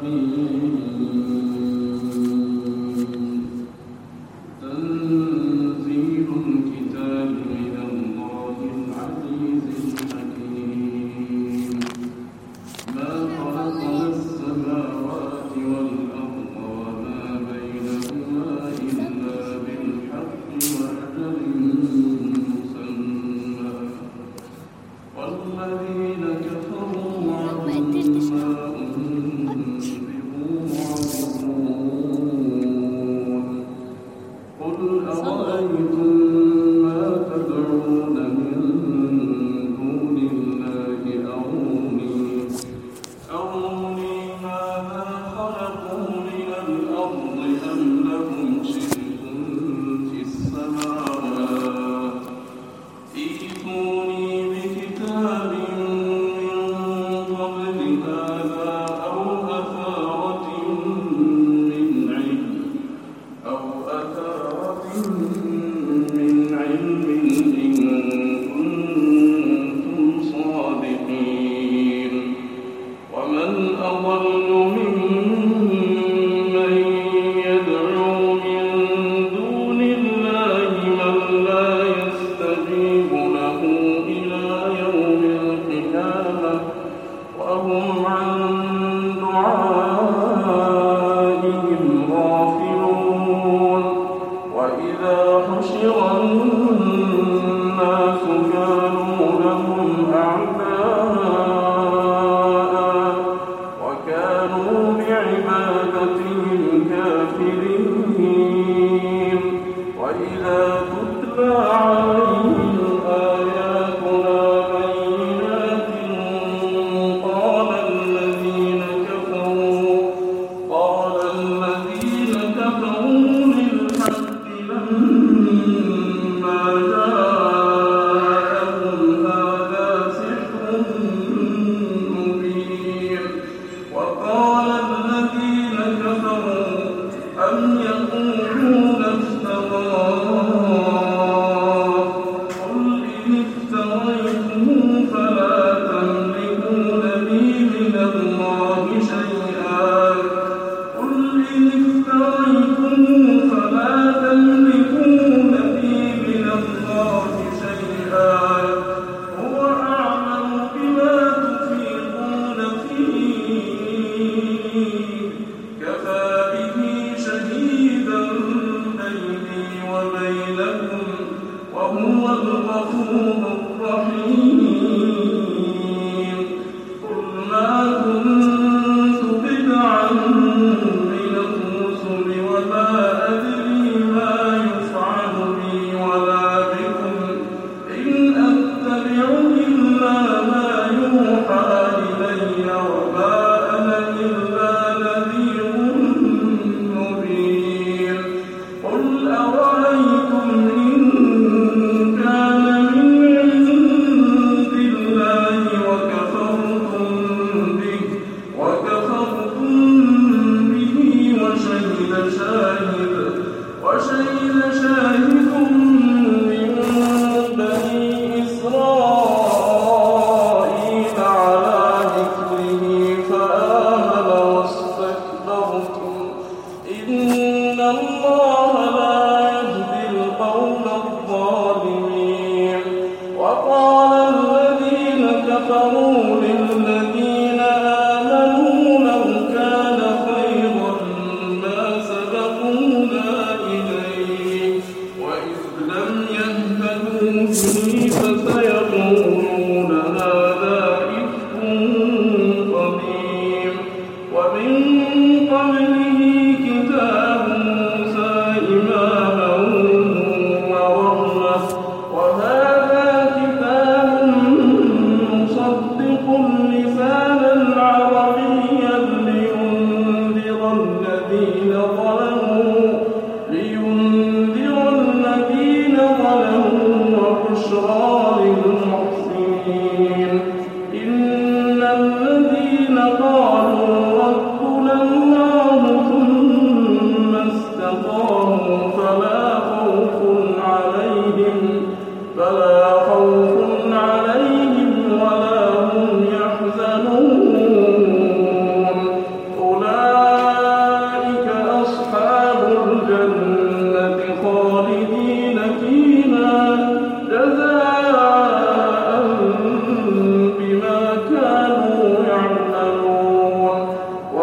ومن قبله كتاب موسى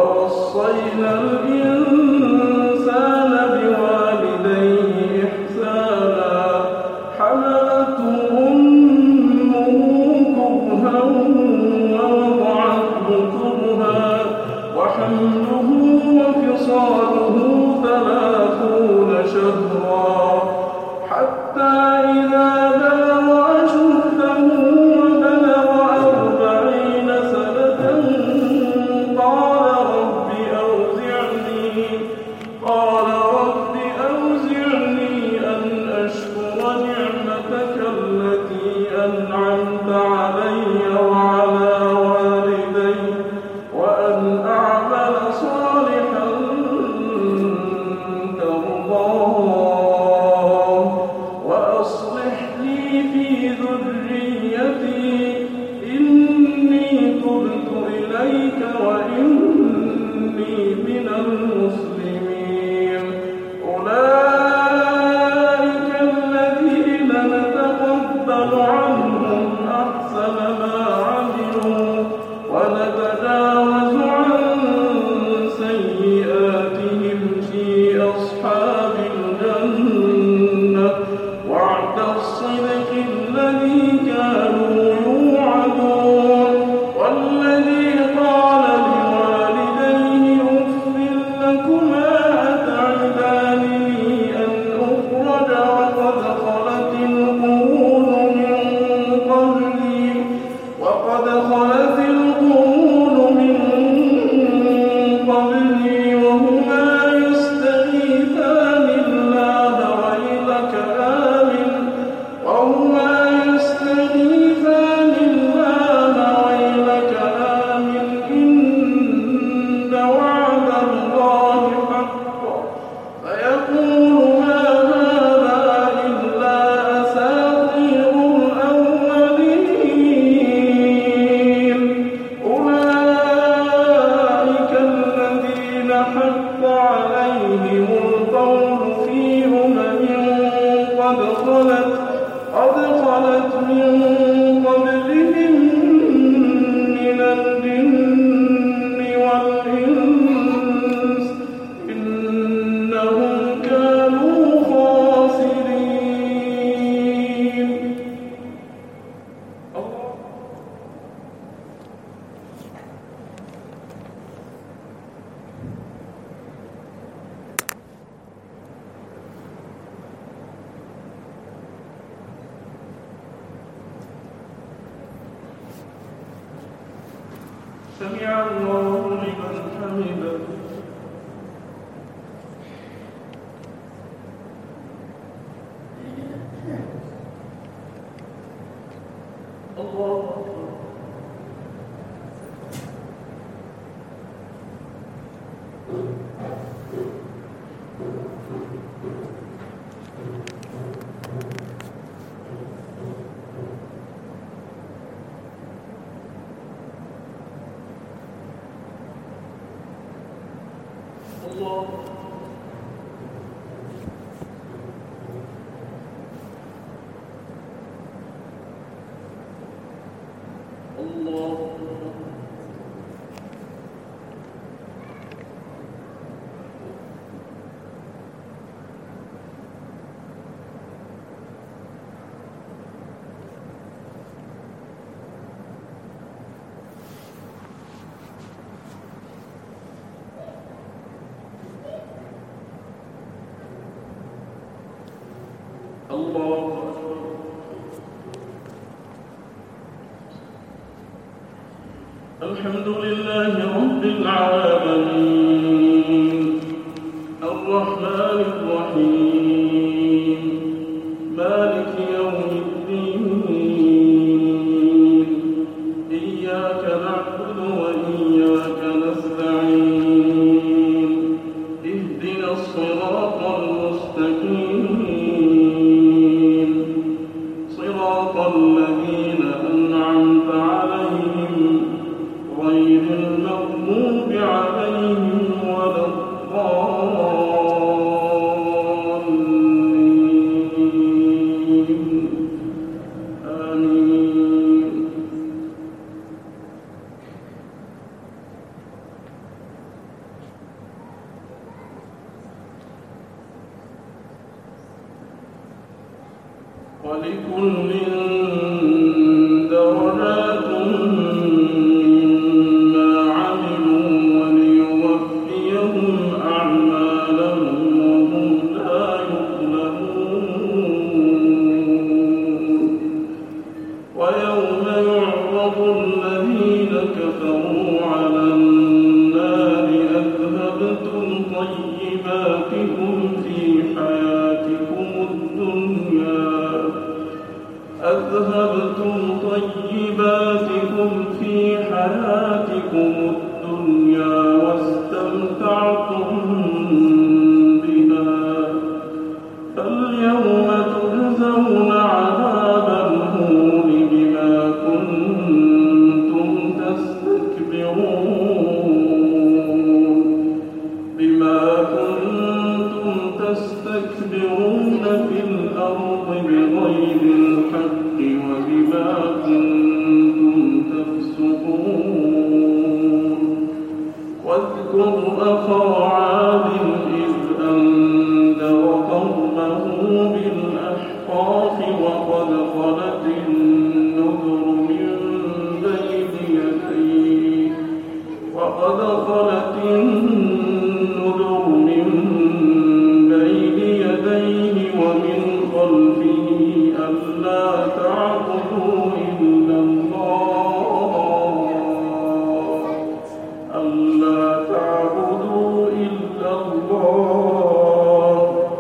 ووصينا الإنسان بوالديه إحسانا حملته أمه كرها ووضعته كرها وحمله وفصاله 30 شهرا حتى إذا بلغ أشده وبلغ 40 سنة قال رب أوزعني أن أشكر نعمتك التي أنعمت علي وعلى والدي وأن أعمل صالحا ترضاه وأصلح لي في ذريتي إني تبت إليك وإني من المسلمين أولئك الذين نتقبل عنهم أحسن ما عملوا ونتجاوز عن سيئاتهم في أصحاب الجنة وعد الصدق الذي كانوا يوعدون والذي قال لوالديه أف لكما أتعدانني أن أخرج وقد خلت القرون من قبلي وهما يستغيثان الله ويلك آمن إن وعد الله حق فيقول ما هذا إلا أساطير الأولين أولئك الذين حق عليهم القول في قد خلت من قبلهم من الجن والإنس إنهم كانوا خاسرين. سمع الله لمن حمده الله أكبر. الله الله الحمد لله رب العالمين الرحمن الرحيم مالك يوم الدين إياك نعبد وإياك نستعين اهدنا الصراط المستقيم صراط الذين أنعمت عليهم غير المغضوب عليهم ولا الضالين آمين. ولكل درجات مما عملوا وليوفيهم أعمالهم وهم لا يظلمون ويوم يعرض الذين كفروا على النار أذهبتم طيباتكم في حياتكم الدنيا واستمتعتم بها فاليوم تجزون عذاب الهون بما كنتم تستكبرون في الأرض بغير الحق وبما كنتم تفسقون واذكر أخا عاد إذ أنذر قومه بالأحقاف وقد خلت النذر من بين يديه ومن خلفه ألا تعبدوا إلا الله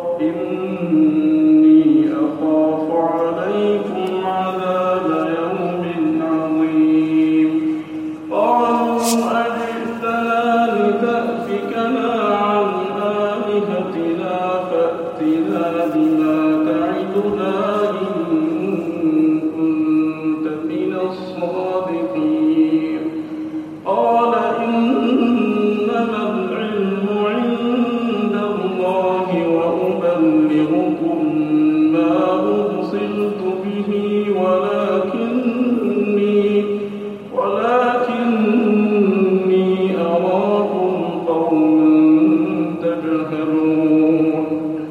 إني أخاف عليكم عذاب يوم عظيم قالوا أجئتنا لتأفكنا عن آلهتنا فأتنا بما تعدنا إن كنت من الصادقين قال إنما العلم عند الله وأبلغكم ما أرسلت به ولكني أراكم قوما تجهلون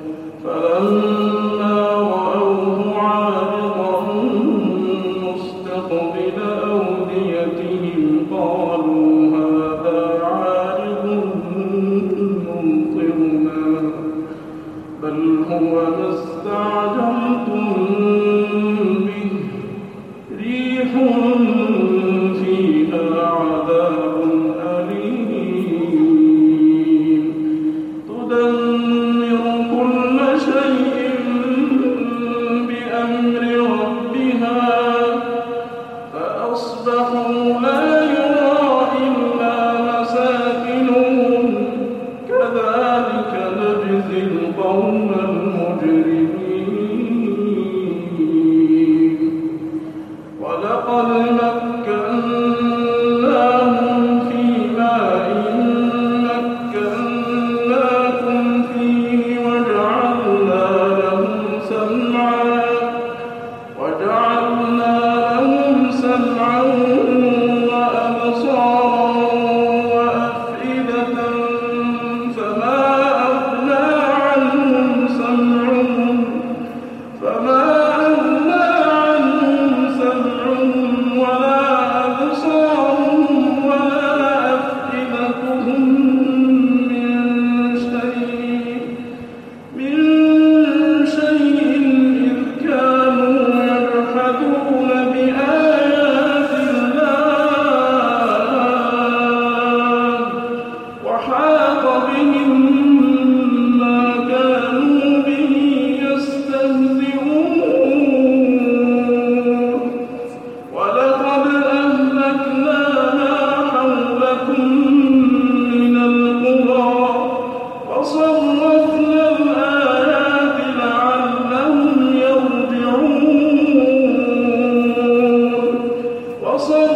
فلما رأوه عارضا مستقبل أوديتهم قالوا هذا عارض ممطرنا بل هو ما استعجلتم به ريح فيها عذاب أليم تدمر كل شيء بأمر ربها فأصبحوا لا يرى إلا مساكنهم كذلك نجزي القوم المجرمين ولقد مكناهم في ماء مكناكم فيه وجعلنا لهم سمعا وأبصارا وأفئدة فما أغنى عنهم سمعهم ولا أبصارهم ولا أفئدتهم من شيء إذ كانوا يجحدون بآيات الله وحاق بهم ما كانوا به يستهزئون ولقد أهلكنا ما حولكم من القرى وصرفنا الآيات لعلهم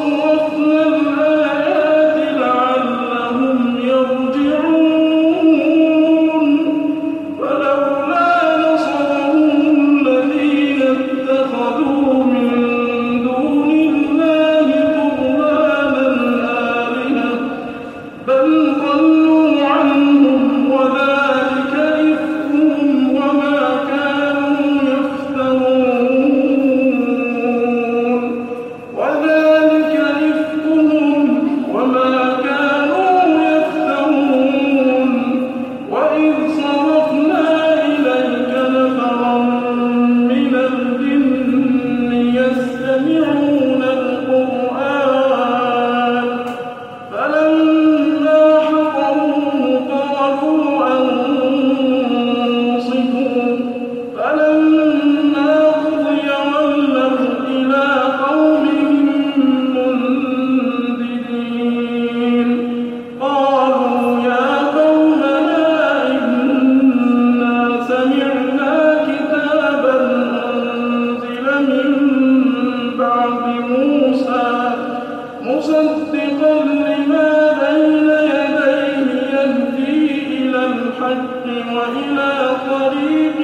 يرجعون وإلى طريق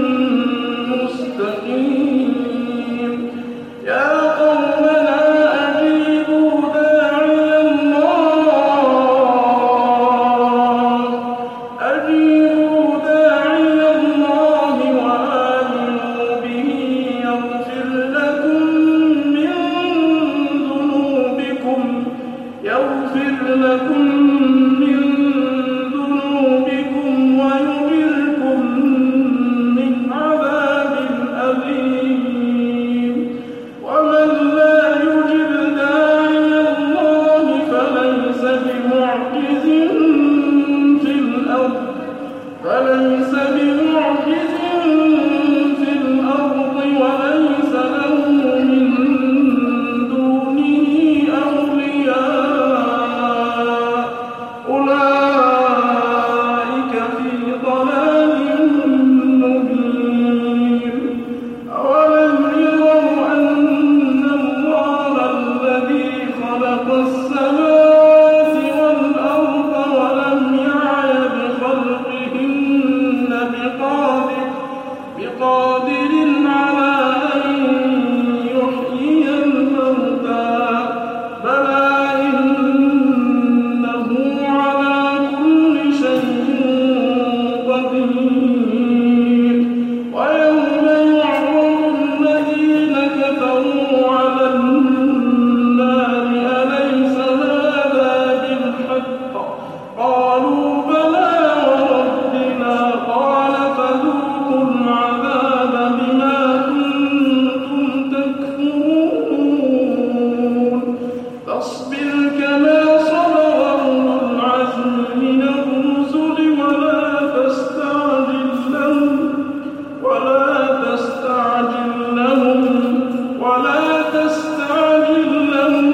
مستقيم يا قومنا أجيبوا داعي الله وآمنوا به يغفر لكم من ذنوبكم ويجركم من عذاب أليم ومن لا يجب داعي الله فليس بمعجز في الأرض وليس له من دونه أولياء أولئك في ضلال مبين أولم يروا أن الله الذي خلق السماوات والأرض ولم يعي بخلقهن بقادر على أن يحيي الموتى بلى إنه على كل شيء قدير ويوم يعرض الذين كفروا على النار أليس هذا بالحق قالوا بلى وربنا قال فذوقوا العذاب بما كنتم تكفرون فاصبر كما صبر أولو العزم من الرسل ولا تستعجل لهم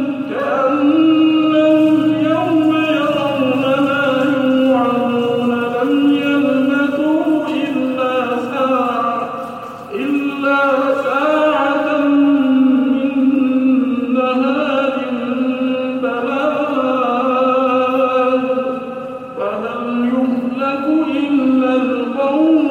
كأنهم يوم يرون ما يوعدون لم يلبثوا إلا ساعة من نهار بلاغ فهل يهلك إلا القوم